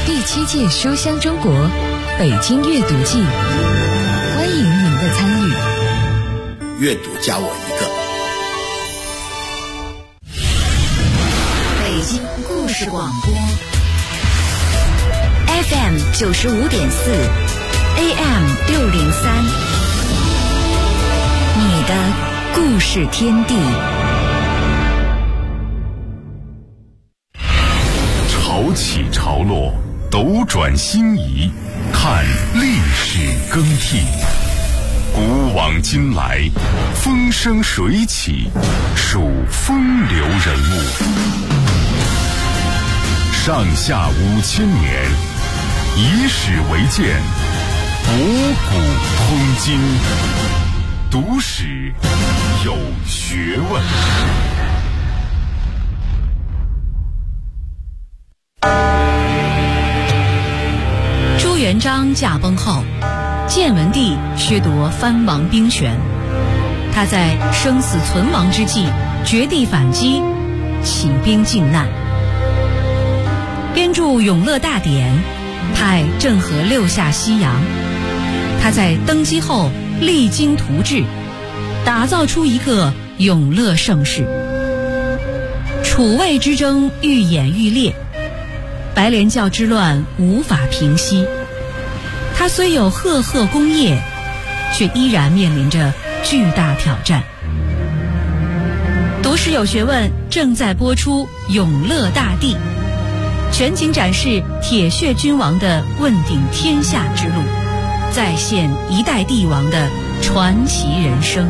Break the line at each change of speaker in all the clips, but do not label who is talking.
第7届书香中国北京阅读季，欢迎您的参与。
阅读加我一
个。北京故事广播 FM 95.4 AM 603，你的故事天地。
潮起潮落，斗转星移，看历史更替。古往今来，风生水起，数风流人物。上下5000年，以史为鉴，博古通今。读史有学问。
朱元璋驾崩后，建文帝削夺藩王兵权，他在生死存亡之际绝地反击，起兵靖难，编著《永乐大典》，派郑和6下西洋。他在登基后励精图治，打造出一个永乐盛世。楚魏之争愈演愈烈，白莲教之乱无法平息。他虽有赫赫功业，却依然面临着巨大挑战。读史有学问正在播出《永乐大帝》，全景展示铁血君王的问鼎天下之路，再现一代帝王的传奇人生。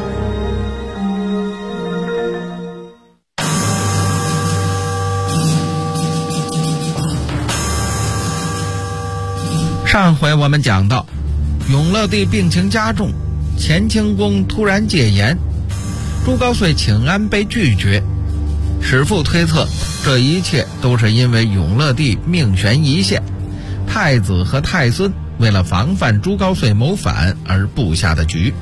上回我们讲到，永乐帝病情加重，乾清宫突然戒严，朱高燧请安被拒绝。史父推测，这一切都是因为永乐帝命悬一线，太子和太孙为了防范朱高燧谋反而布下的局。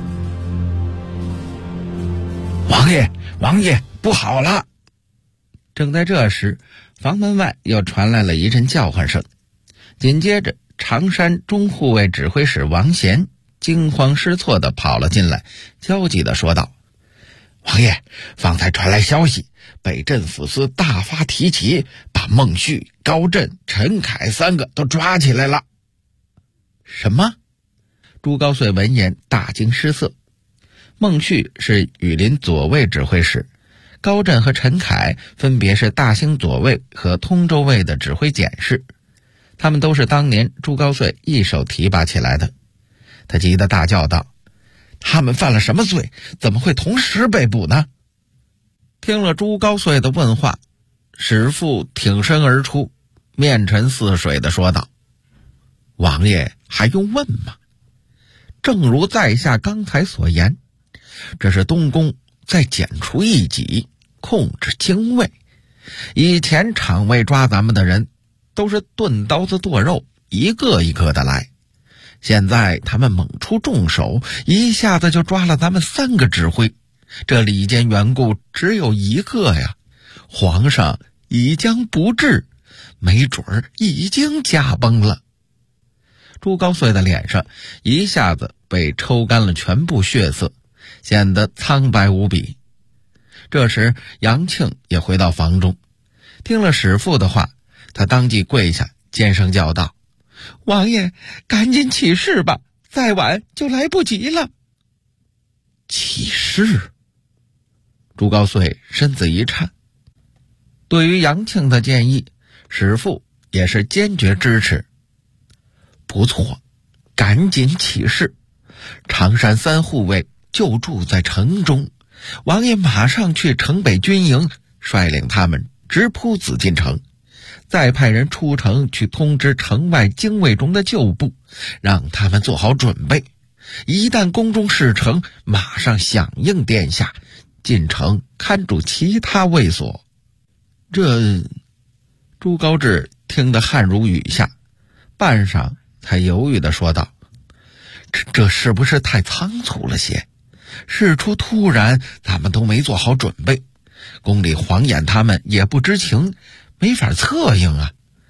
王爷，不好了！
正在这时，房门外又传来了一阵叫唤声，紧接着常山中护卫指挥使王贤惊慌失措地跑了进来，焦急地说道：
王爷，方才传来消息，北镇抚司大发提骑，把孟旭、高震、陈凯3个都抓起来了。
什么？朱高燧闻言大惊失色。孟旭是羽林左卫指挥使，高震和陈凯分别是大兴左卫和通州卫的指挥检事，他们都是当年朱高燧一手提拔起来的。他急得大叫道：
他们犯了什么罪？怎么会同时被捕呢？
听了朱高燧的问话，史父挺身而出，面沉似水地说道：王爷还用问吗？正如在下刚才所言，这是东宫在剪除异己，控制精卫。以前厂卫抓咱们的人都是钝刀子剁肉，一个一个的来，现在他们猛出重手，一下子就抓了咱们3个指挥，这里间缘故只有一个呀，皇上已将不治，没准儿已经驾崩了。朱高燧的脸上一下子被抽干了全部血色，显得苍白无比。这时杨庆也回到房中，听了史父的话，他当即跪下，尖声叫道：王爷，赶紧起事吧，再晚就来不及了。起事？朱高燧身子一颤。对于杨庆的建议，史父也是坚决支持。不错，赶紧起事。常山3护卫就住在城中，王爷马上去城北军营，率领他们直扑紫禁城，再派人出城去通知城外精卫中的旧部，让他们做好准备，一旦宫中事成，马上响应殿下，进城看住其他卫所。这朱高炽听得汗如雨下，半晌才犹豫地说道：这是不是太仓促了些？事出突然，咱们都没做好准备，宫里黄眼他们也不知情，没法策应啊。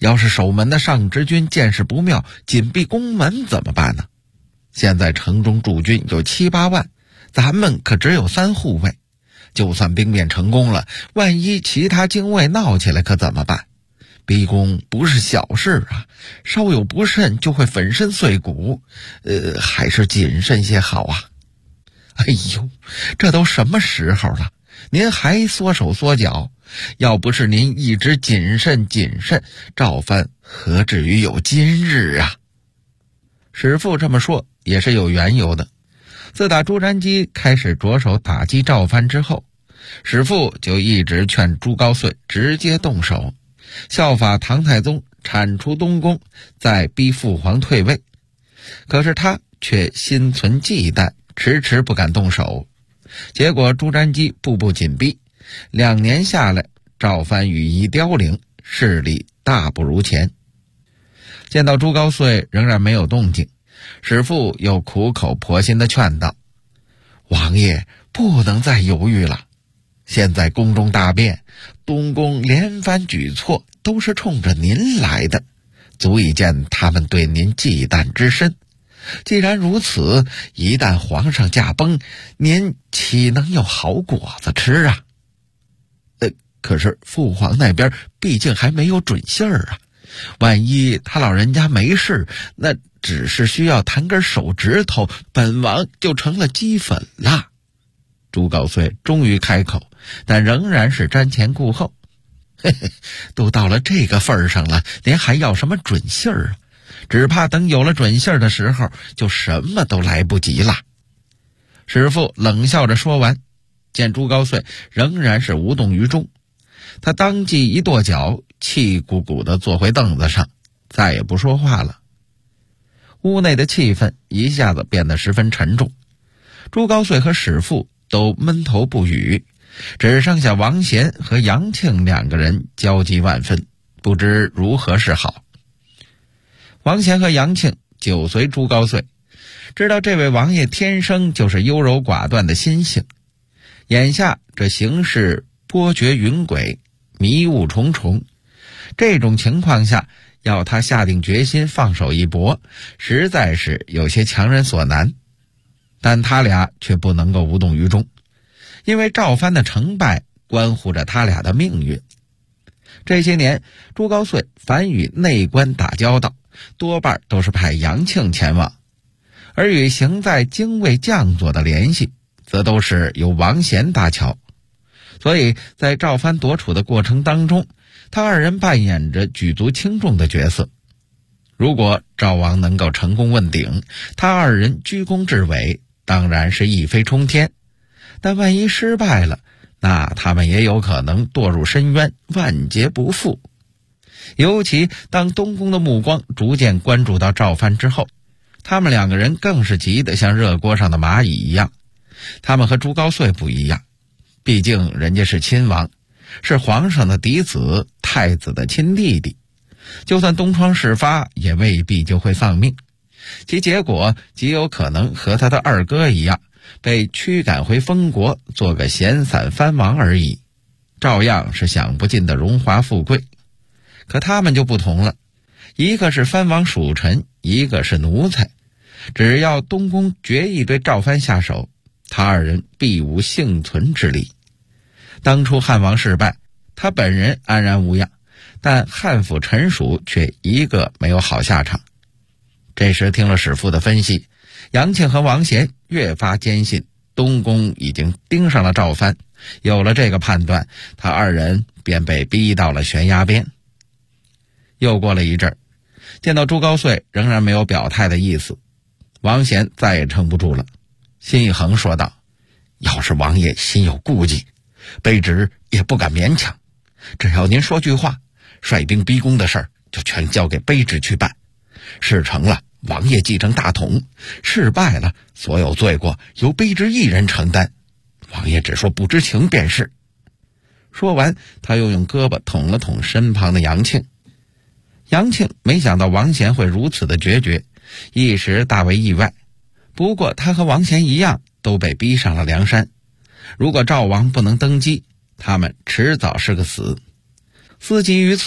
要是守门的上直军见势不妙，紧闭宫门怎么办呢？现在城中驻军有7、8万，咱们可只有3护卫，就算兵变成功了，万一其他精卫闹起来可怎么办？逼宫不是小事啊，稍有不慎就会粉身碎骨，还是谨慎些好啊。哎呦，这都什么时候了，您还缩手缩脚？要不是您一直谨慎，赵藩何至于有今日啊？史父这么说也是有缘由的。自打朱瞻基开始着手打击赵藩之后，史父就一直劝朱高燧直接动手，效法唐太宗铲除东宫，再逼父皇退位。可是他却心存忌惮，迟迟不敢动手。结果朱瞻基步步紧逼，2年下来，赵藩羽翼凋零，势力大不如前。见到朱高燧仍然没有动静，史父又苦口婆心地劝道：王爷不能再犹豫了，现在宫中大变，东宫连番举措都是冲着您来的，足以见他们对您忌惮之深。既然如此，一旦皇上驾崩，您岂能有好果子吃啊？可是父皇那边毕竟还没有准信儿啊，万一他老人家没事，那只是需要弹根手指头，本王就成了鸡粉了。朱高燧终于开口，但仍然是瞻前顾后。嘿嘿，都到了这个份上了，您还要什么准信儿啊？只怕等有了准信儿的时候，就什么都来不及了。史父冷笑着说完，见朱高燧仍然是无动于衷，他当即一跺脚，气鼓鼓地坐回凳子上，再也不说话了。屋内的气氛一下子变得十分沉重，朱高燧和史父都闷头不语，只剩下王贤和杨庆2个人焦急万分，不知如何是好。王贤和杨庆久随朱高燧，知道这位王爷天生就是优柔寡断的心性，眼下这形势波谲云诡，迷雾重重，这种情况下要他下定决心放手一搏，实在是有些强人所难。但他俩却不能够无动于衷，因为赵藩的成败关乎着他俩的命运。这些年朱高燧凡与内官打交道，多半都是派杨庆前往，而与行在精卫将佐的联系则都是由王贤搭桥。所以在赵藩夺储的过程当中，他2人扮演着举足轻重的角色。如果赵王能够成功问鼎，他2人居功至伟，当然是一飞冲天。但万一失败了，那他们也有可能堕入深渊，万劫不复。尤其当东宫的目光逐渐关注到赵藩之后，他们2个人更是急得像热锅上的蚂蚁一样。他们和朱高燧不一样，毕竟人家是亲王，是皇上的嫡子，太子的亲弟弟，就算东窗事发，也未必就会丧命，其结果极有可能和他的2哥一样，被驱赶回封国，做个闲散藩王而已，照样是享不尽的荣华富贵。可他们就不同了，一个是藩王属臣，一个是奴才，只要东宫决意对赵藩下手，他2人必无幸存之力。当初汉王失败，他本人安然无恙，但汉府臣属却一个没有好下场。这时听了史父的分析，杨庆和王贤越发坚信东宫已经盯上了赵藩，有了这个判断，他2人便被逼到了悬崖边。又过了一阵，见到朱高燧仍然没有表态的意思，王贤再也撑不住了，心一横说道：要是王爷心有顾忌，卑职也不敢勉强，只要您说句话，率兵逼宫的事儿就全交给卑职去办，事成了王爷继承大统，事败了所有罪过由卑职一人承担，王爷只说不知情便是。说完，他又用胳膊捅了捅身旁的杨庆。杨庆没想到王贤会如此的决绝，一时大为意外。不过他和王贤一样，都被逼上了梁山，如果赵王不能登基，他们迟早是个死。思及于此，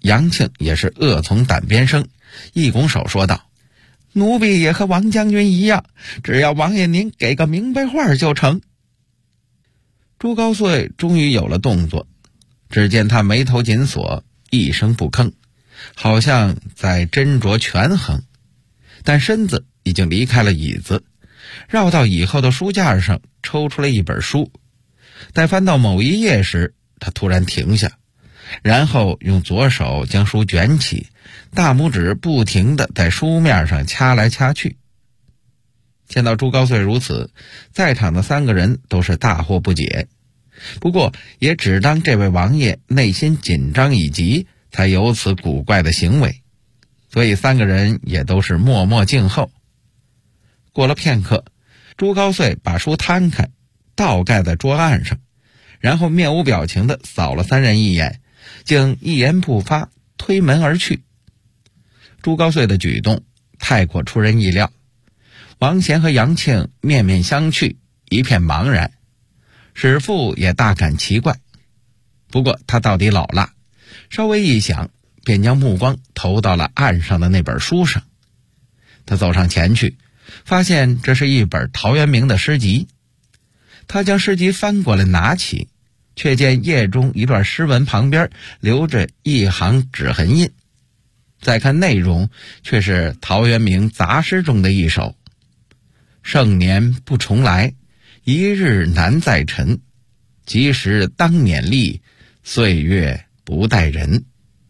杨庆也是恶从胆边生，一拱手说道：“奴婢也和王将军一样，只要王爷您给个明白话就成。”朱高燧终于有了动作，只见他眉头紧锁，一声不吭，好像在斟酌权衡，但身子已经离开了椅子，绕到椅后的书架上抽出了一本书。待翻到某一页时，他突然停下，然后用左手将书卷起，大拇指不停地在书面上掐来掐去。见到朱高燧如此，在场的3个人都是大惑不解，不过也只当这位王爷内心紧张已极，才有此古怪的行为，所以3个人也都是默默静候。过了片刻，朱高燧把书摊开，倒盖在桌案上，然后面无表情地扫了3人一眼，竟一言不发，推门而去。朱高燧的举动太过出人意料，王贤和杨庆面面相觑，一片茫然。史父也大感奇怪，不过他到底老辣，稍微一想，便将目光投到了案上的那本书上。他走上前去，发现这是一本陶渊明的诗集。他将诗集翻过来拿起，却见页中一段诗文旁边留着一行指痕印。再看内容，却是陶渊明杂诗中的一首：盛年不重来，一日难再晨，及时当勉励，岁月不待人。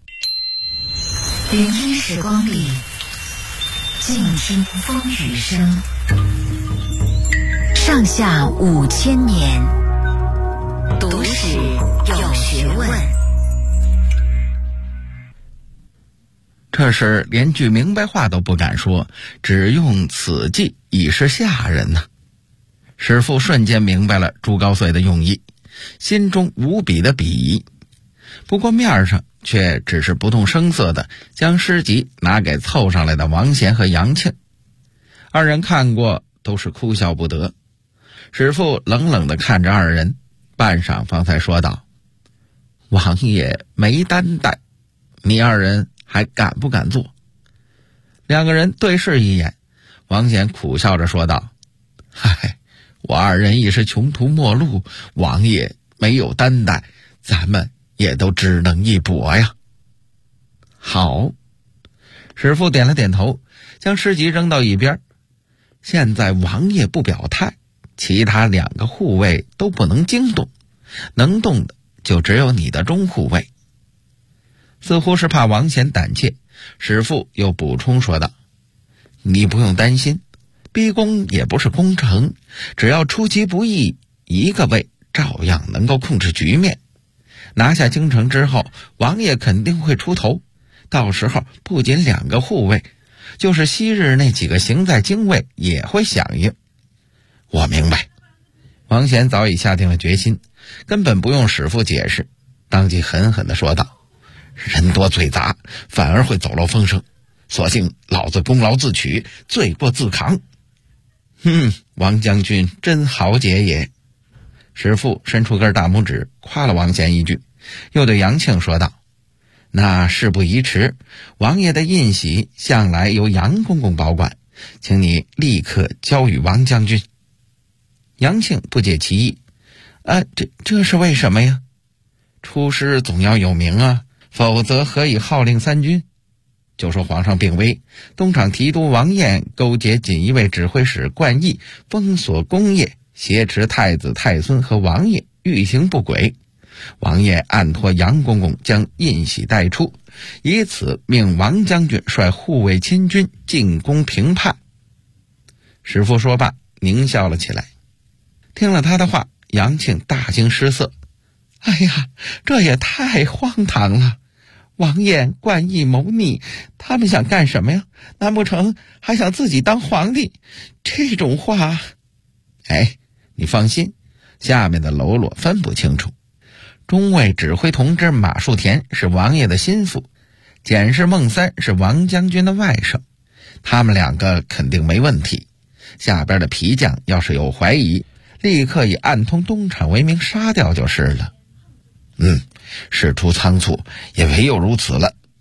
聆听时光里，静听风雨声。上下5000年，读史有学问。
这时连句明白话都不敢说，只用此计以示下人呢。史父瞬间明白了朱高燧的用意，心中无比的鄙夷，不过面上却只是不动声色地将诗集拿给凑上来的王贤和杨庆。2人看过都是哭笑不得。史父冷冷地看着2人，半晌方才说道：“王爷没担待，你2人还敢不敢做？”2个人对视一眼，王贤苦笑着说道：“嗨，我2人已是穷途末路，王爷没有担待，咱们也都只能一搏呀。”好，史父点了点头，将诗集扔到一边。现在王爷不表态，其他2个护卫都不能惊动，能动的就只有你的中护卫。似乎是怕王贤胆怯，史父又补充说道：“你不用担心，逼宫也不是攻城，只要出其不意，1个卫照样能够控制局面。拿下京城之后，王爷肯定会出头，到时候不仅2个护卫，就是昔日那几个行在京卫也会响应。”我明白。王贤早已下定了决心，根本不用史父解释，当即狠狠地说道：“人多嘴杂，反而会走漏风声，索性老子功劳自取，罪过自扛。”王将军真豪杰也。史父伸出根大拇指夸了王贤一句，又对杨庆说道：“那事不宜迟，王爷的印玺向来由杨公公保管，请你立刻交与王将军。”杨庆不解其意：“这是为什么呀？出师总要有名啊，否则何以号令3军？就说皇上病危，东厂提督王彦勾结锦衣卫指挥使冠毅，封锁功业，挟持太子太孙和王爷，欲行不轨。王爷暗托杨公公将印玺带出，以此命王将军率护卫亲军进攻平叛。”史父说罢，狞笑了起来。听了他的话，杨庆大惊失色：“哎呀，这也太荒唐了！王彦、冠毅谋逆，他们想干什么呀？难不成还想自己当皇帝？这种话……你放心，下面的喽啰分不清楚。中尉指挥同知马树田是王爷的心腹，检视孟三是王将军的外甥，他们2个肯定没问题。下边的皮匠要是有怀疑，立刻以暗通东厂为名杀掉就是了。事出仓促，也唯有如此了。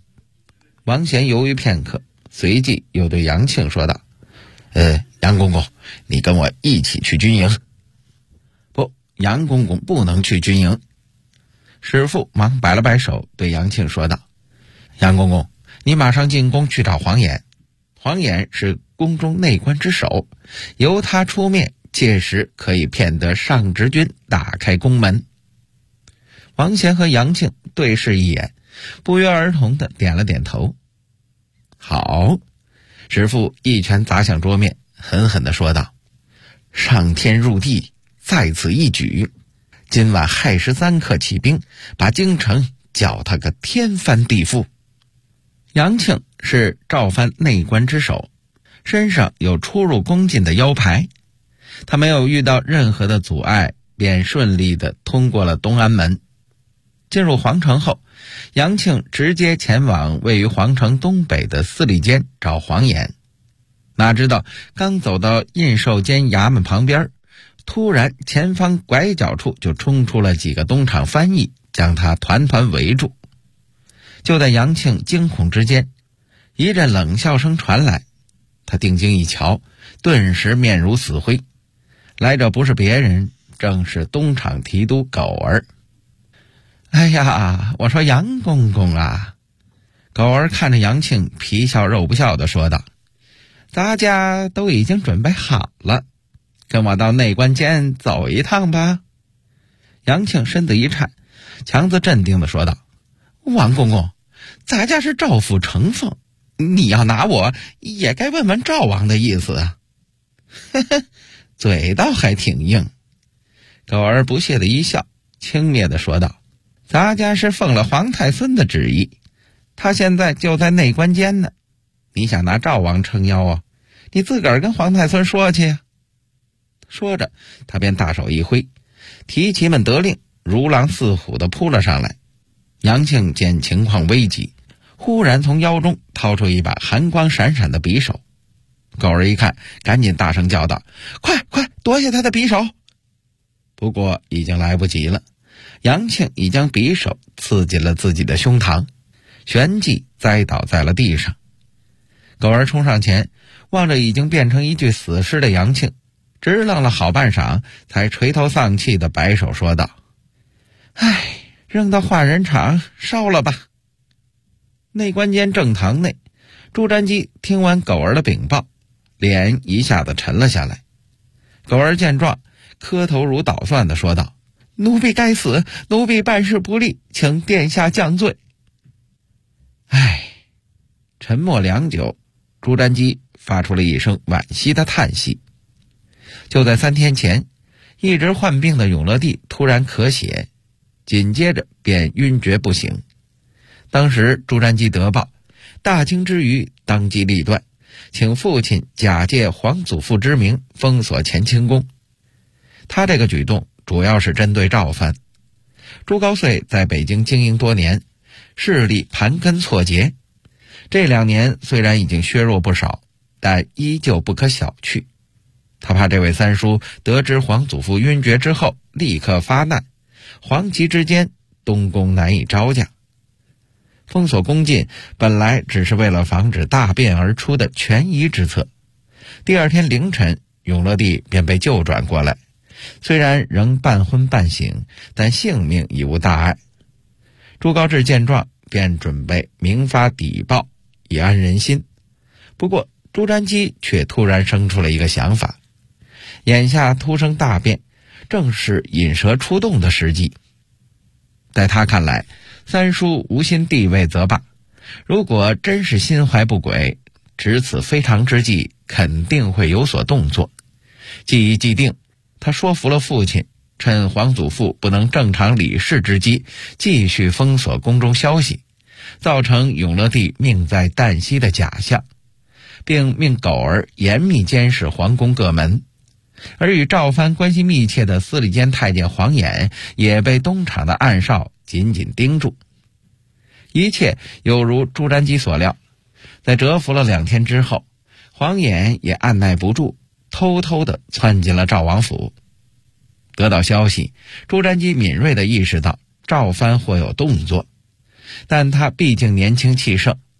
王贤犹豫片刻，随即又对杨庆说道：杨公公，你跟我一起去军营。不，杨公公不能去军营。史父忙摆了摆手，对杨庆说道：杨公公，你马上进宫去找黄衍，黄衍是宫中内官之首，由他出面，届时可以骗得上直军打开宫门。王贤和杨庆对视一眼，不约而同地点了点头。好，史父一拳砸向桌面，狠狠地说道：上天入地，在此一举，今晚亥时3刻起兵，把京城搅他个天翻地覆。杨庆是赵藩内官之首，身上有出入宫禁的腰牌，他没有遇到任何的阻碍，便顺利地通过了东安门。进入皇城后，杨庆直接前往位于皇城东北的司礼监找黄衍。哪知道刚走到印绶监衙门旁边，突然前方拐角处就冲出了几个东厂翻译，将他团团围住。就在杨庆惊恐之间，一阵冷笑声传来，他定睛一瞧，顿时面如死灰。来者不是别人，正是东厂提督狗儿。哎呀，我说杨公公啊！狗儿看着杨庆，皮笑肉不笑地说道：咱家都已经准备好了，跟我到内官监走一趟吧。杨庆身子一颤，强自镇定地说道：王公公，咱家是赵府承奉，你要拿我也该问问赵王的意思啊。呵呵，嘴倒还挺硬。狗儿不屑地一笑，轻蔑地说道：咱家是奉了皇太孙的旨意，他现在就在内官监呢，你想拿赵王撑腰啊？你自个儿跟皇太孙说去呀。说着，他便大手一挥，提旗们得令，如狼似虎地扑了上来。杨庆见情况危急，忽然从腰中掏出一把寒光闪闪的匕首。狗儿一看，赶紧大声叫道：快夺下他的匕首！不过已经来不及了，杨庆已将匕首刺进了自己的胸膛，旋即栽倒在了地上。狗儿冲上前，望着已经变成一具死尸的杨庆，直愣了好半晌，才垂头丧气地摆手说道：唉，扔到化人场烧了吧。内官监正堂内，朱瞻基听完狗儿的禀报，脸一下子沉了下来。狗儿见状，磕头如捣蒜地说道：奴婢该死，奴婢办事不力，请殿下降罪。唉，沉默良久，朱瞻基发出了一声惋惜的叹息。就在3天前，一直患病的永乐帝突然咳血，紧接着便晕厥不醒。当时朱瞻基得报，大惊之余当机立断，请父亲假借皇祖父之名封锁乾清宫。他这个举动主要是针对赵藩。朱高燧在北京经营多年，势力盘根错节，这2年虽然已经削弱不少，但依旧不可小觑。他怕这位三叔得知皇祖父晕厥之后立刻发难，黄旗之间东宫难以招架。封锁宫禁本来只是为了防止大变而出的权宜之策。第2天凌晨，永乐帝便被救转过来，虽然仍半昏半醒，但性命已无大碍。朱高炽见状，便准备明发抵报，以安人心。不过朱瞻基却突然生出了一个想法，眼下突生大变，正是引蛇出洞的时机。在他看来，三叔无心地位则罢，如果真是心怀不轨，值此非常之际，肯定会有所动作。既已既定，他说服了父亲，趁皇祖父不能正常理事之机，继续封锁宫中消息，造成永乐帝命在旦夕的假象，并命狗儿严密监视皇宫各门。而与赵藩关系密切的司礼监太监黄衍也被东厂的暗哨紧紧盯住。一切有如朱瞻基所料，在蛰伏了2天之后，黄衍也按耐不住，偷偷地窜进了赵王府。得到消息，朱瞻基敏锐地意识到赵藩或有动作，但他毕竟年轻气盛，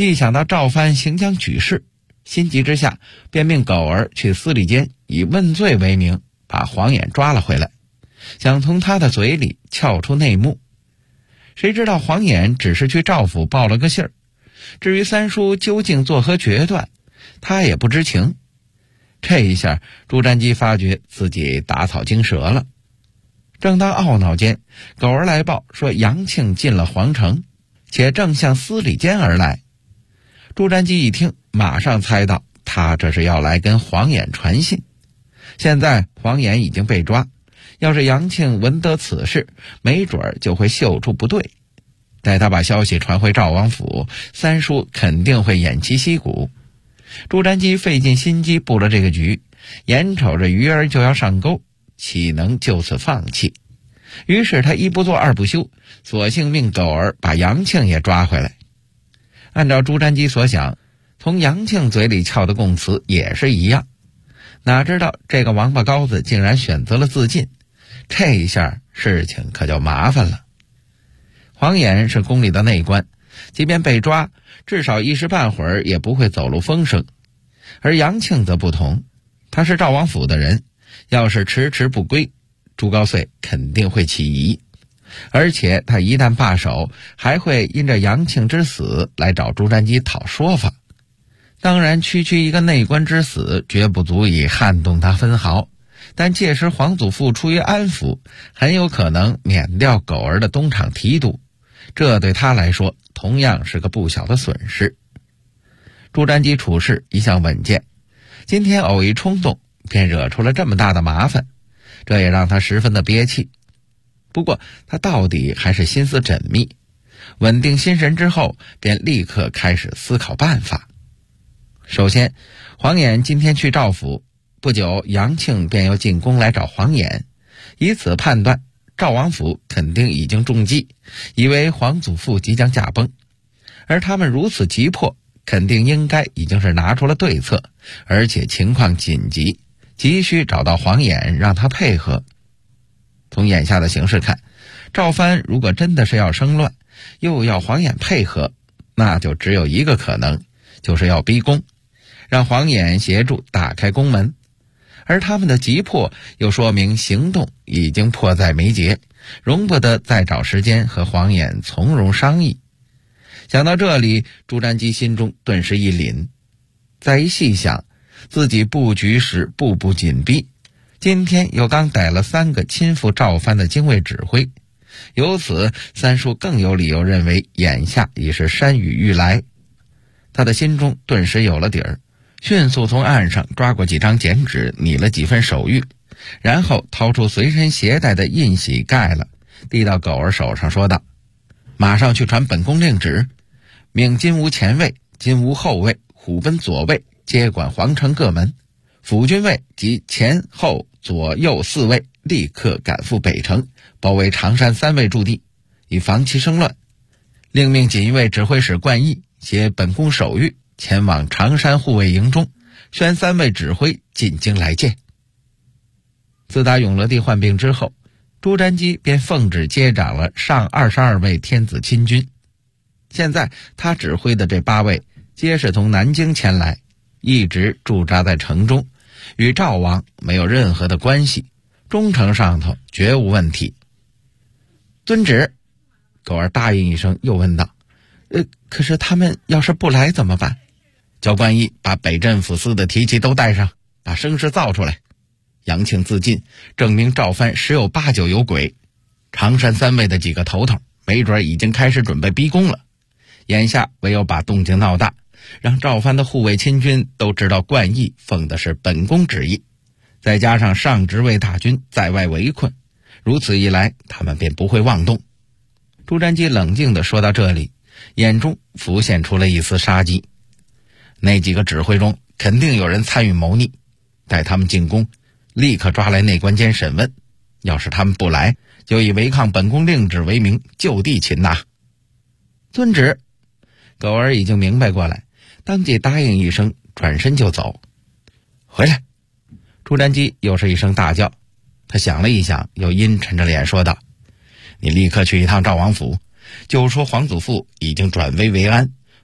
一想到赵藩行将举事，心急之下便命狗儿去司礼监以问罪为名把黄衍抓了回来，想从他的嘴里撬出内幕。谁知道黄衍只是去赵府报了个信儿，至于三叔究竟作何决断，他也不知情。这一下朱瞻基发觉自己打草惊蛇了。正当懊恼间，狗儿来报说杨庆进了皇城，且正向司礼监而来。朱瞻基一听，马上猜到他这是要来跟黄衍传信。现在黄衍已经被抓，要是杨庆闻得此事，没准儿就会嗅出不对。待他把消息传回赵王府，三叔肯定会偃旗息鼓。朱瞻基费尽心机布了这个局，眼瞅着鱼儿就要上钩，岂能就此放弃？于是他一不做二不休，索性命狗儿把杨庆也抓回来。按照朱瞻基所想，从杨庆嘴里撬的供词也是一样，哪知道这个王八羔子竟然选择了自尽，这一下事情可就麻烦了。黄衍是宫里的内官，即便被抓，至少一时半会儿也不会走漏风声。而杨庆则不同，他是赵王府的人，要是迟迟不归，朱高燧肯定会起疑。而且他一旦罢手，还会因着杨庆之死来找朱瞻基讨说法。当然区区一个内官之死绝不足以撼动他分毫，但届时皇祖父出于安抚，很有可能免掉狗儿的东厂提督，这对他来说同样是个不小的损失。朱瞻基处事一向稳健，今天偶一冲动便惹出了这么大的麻烦，这也让他十分的憋气。不过他到底还是心思缜密，稳定心神之后便立刻开始思考办法。首先，黄衍今天去赵府，不久杨庆便要进宫来找黄衍，以此判断赵王府肯定已经中计，以为皇祖父即将驾崩。而他们如此急迫，肯定应该已经是拿出了对策，而且情况紧急，急需找到黄衍让他配合。从眼下的形势看，赵藩如果真的是要生乱，又要黄衍配合，那就只有一个可能，就是要逼宫，让黄衍协助打开宫门。而他们的急迫又说明行动已经迫在眉睫，容不得再找时间和黄衍从容商议。想到这里，朱瞻基心中顿时一凛。再一细想，自己布局时步步紧逼，今天又刚逮了3个亲附赵藩的精卫指挥，由此三叔更有理由认为眼下已是山雨欲来。他的心中顿时有了底儿，迅速从案上抓过几张简纸，拟了几份手谕，然后掏出随身携带的印玺盖了，递到狗儿手上说道：马上去传本宫令旨，命金吾前卫、金吾后卫、虎贲左卫接管皇城各门，辅军卫及前后左右4卫立刻赶赴北城，包围常山3卫驻地，以防其生乱。另命锦衣卫指挥使冠毅携本宫手谕前往常山护卫营中，宣3位指挥进京来见。自打永乐帝患病之后，朱瞻基便奉旨接掌了上22位天子亲军。现在他指挥的这8位皆是从南京前来，一直驻扎在城中，与赵王没有任何的关系，忠诚上头绝无问题。遵旨。狗儿答应一声，又问道：可是他们要是不来怎么办？叫冠毅把北镇抚司的提旗都带上，把声势造出来。杨庆自尽，证明赵藩十有八九有鬼。常山3卫的几个头头没准已经开始准备逼宫了，眼下唯有把动静闹大，让赵藩的护卫亲军都知道冠毅奉的是本宫旨意，再加上上职卫大军在外围困，如此一来他们便不会妄动。朱瞻基冷静地说到这里，眼中浮现出了一丝杀机。那几个指挥中肯定有人参与谋逆，待他们进宫，立刻抓来内官监审问，要是他们不来，就以违抗本宫令旨为名就地擒拿。遵旨。狗儿已经明白过来，当即答应一声，转身就走。回来。朱瞻基又是一声大叫，他想了一想，又阴沉着脸说道：你立刻去一趟赵王府，就说皇祖父已经转危为安，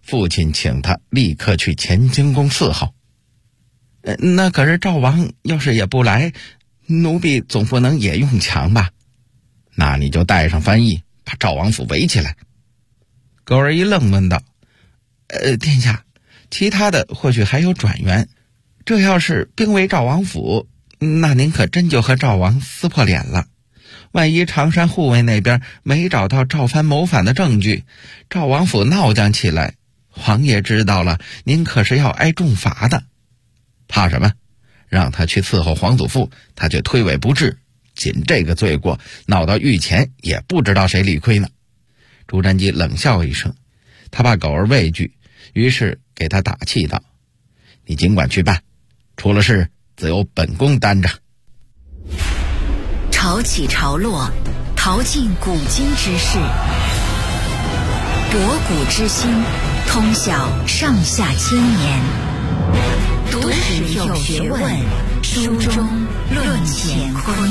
父亲请他立刻去乾清宫伺候。那可是赵王要是也不来，奴婢总不能也用强吧？那你就带上翻译，把赵王府围起来。狗儿一愣，问道：殿下，其他的或许还有转援，这要是兵围赵王府，那您可真就和赵王撕破脸了。万一常山护卫那边没找到赵藩谋反的证据，赵王府闹僵起来，王爷知道了，您可是要挨重罚的。怕什么？让他去伺候皇祖父，他却推诿不至，仅这个罪过闹到御前，也不知道谁理亏呢。朱瞻基冷笑一声，他怕狗儿畏惧，于是给他打气道：你尽管去办，出了事自有本宫担着。
潮起潮落，淘尽古今之事，博古之心，通晓上下千年。读史有学问，书中论乾坤。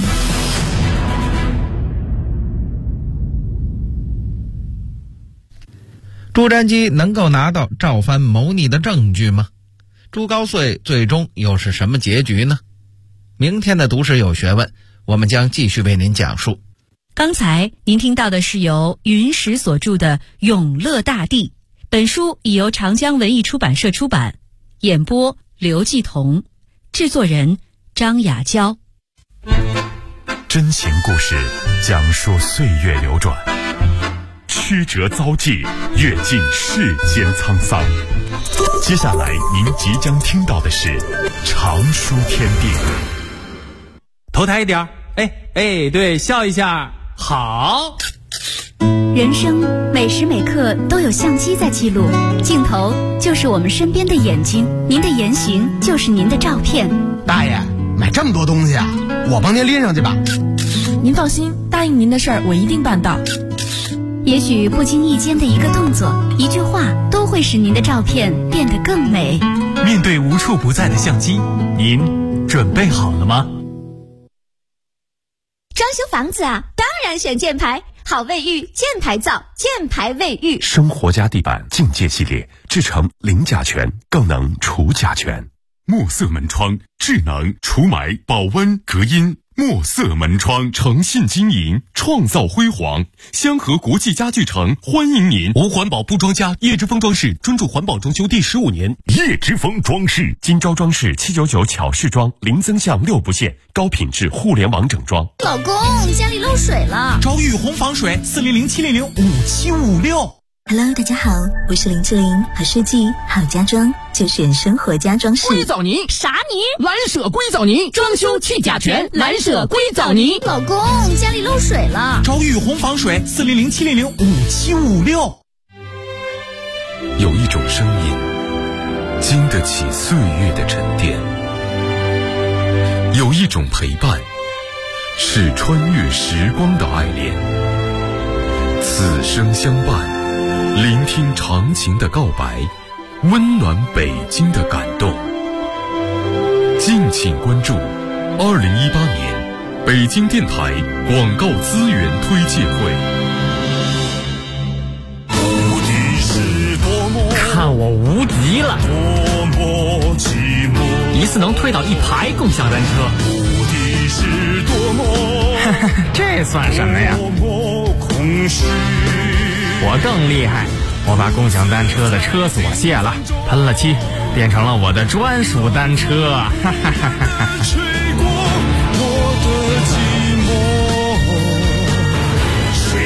朱瞻基能够拿到赵藩谋逆的证据吗？朱高燧最终又是什么结局呢？明天的读史有学问，我们将继续为您讲述。
刚才您听到的是由云石所著的《永乐大帝》，本书已由长江文艺出版社出版，演播刘继彤，制作人张雅娇。
真情故事讲述岁月流转，曲折遭际，阅尽世间沧桑。接下来您即将听到的是常书天地。
头抬一点，对，笑一下，好。
人生每时每刻都有相机在记录，镜头就是我们身边的眼睛，您的言行就是您的照片。
大爷，买这么多东西啊，我帮您拎上去吧。
您放心，答应您的事儿我一定办到。
也许不经意间的一个动作，一句话，都会使您的照片变得更美。
面对无处不在的相机，您准备好了吗？
装修房子啊，当然选箭牌，好卫浴，箭牌造，箭牌卫浴。
生活家地板境界系列，制成零甲醛，更能除甲醛。墨色门窗，智能除霾、保温、隔音。墨色门窗诚信经营，创造辉煌。香河国际家具城欢迎您。
无环保不装家，叶之峰装饰专注环保装修第15年。
叶之峰装饰，今朝装饰799巧饰装，零增项6不限，高品质互联网整装。
老公，家里漏水了，
找雨虹防水，400-700-5756。
Hello， 大家好，我是林志玲，好设计好家装就选生活家装饰。
硅藻泥啥泥？蓝舍硅藻泥，装修去甲醛，蓝舍硅藻泥。
老公，家里漏水了，
找雨虹防水，400-700-5756。
有一种声音，经得起岁月的沉淀；有一种陪伴，是穿越时光的爱恋。此生相伴。聆听长情的告白，温暖北京的感动。敬请关注2018年北京电台广告资源推介会。
无敌是多么，
看我无敌了！
多么寂寞，
一次能推倒1排共享单车。
无敌是多么，
这算什么呀？
多么空虚。
我更厉害，我把共享单车的车锁卸了，喷了漆，变成了我的专属单车。哈哈哈哈哈。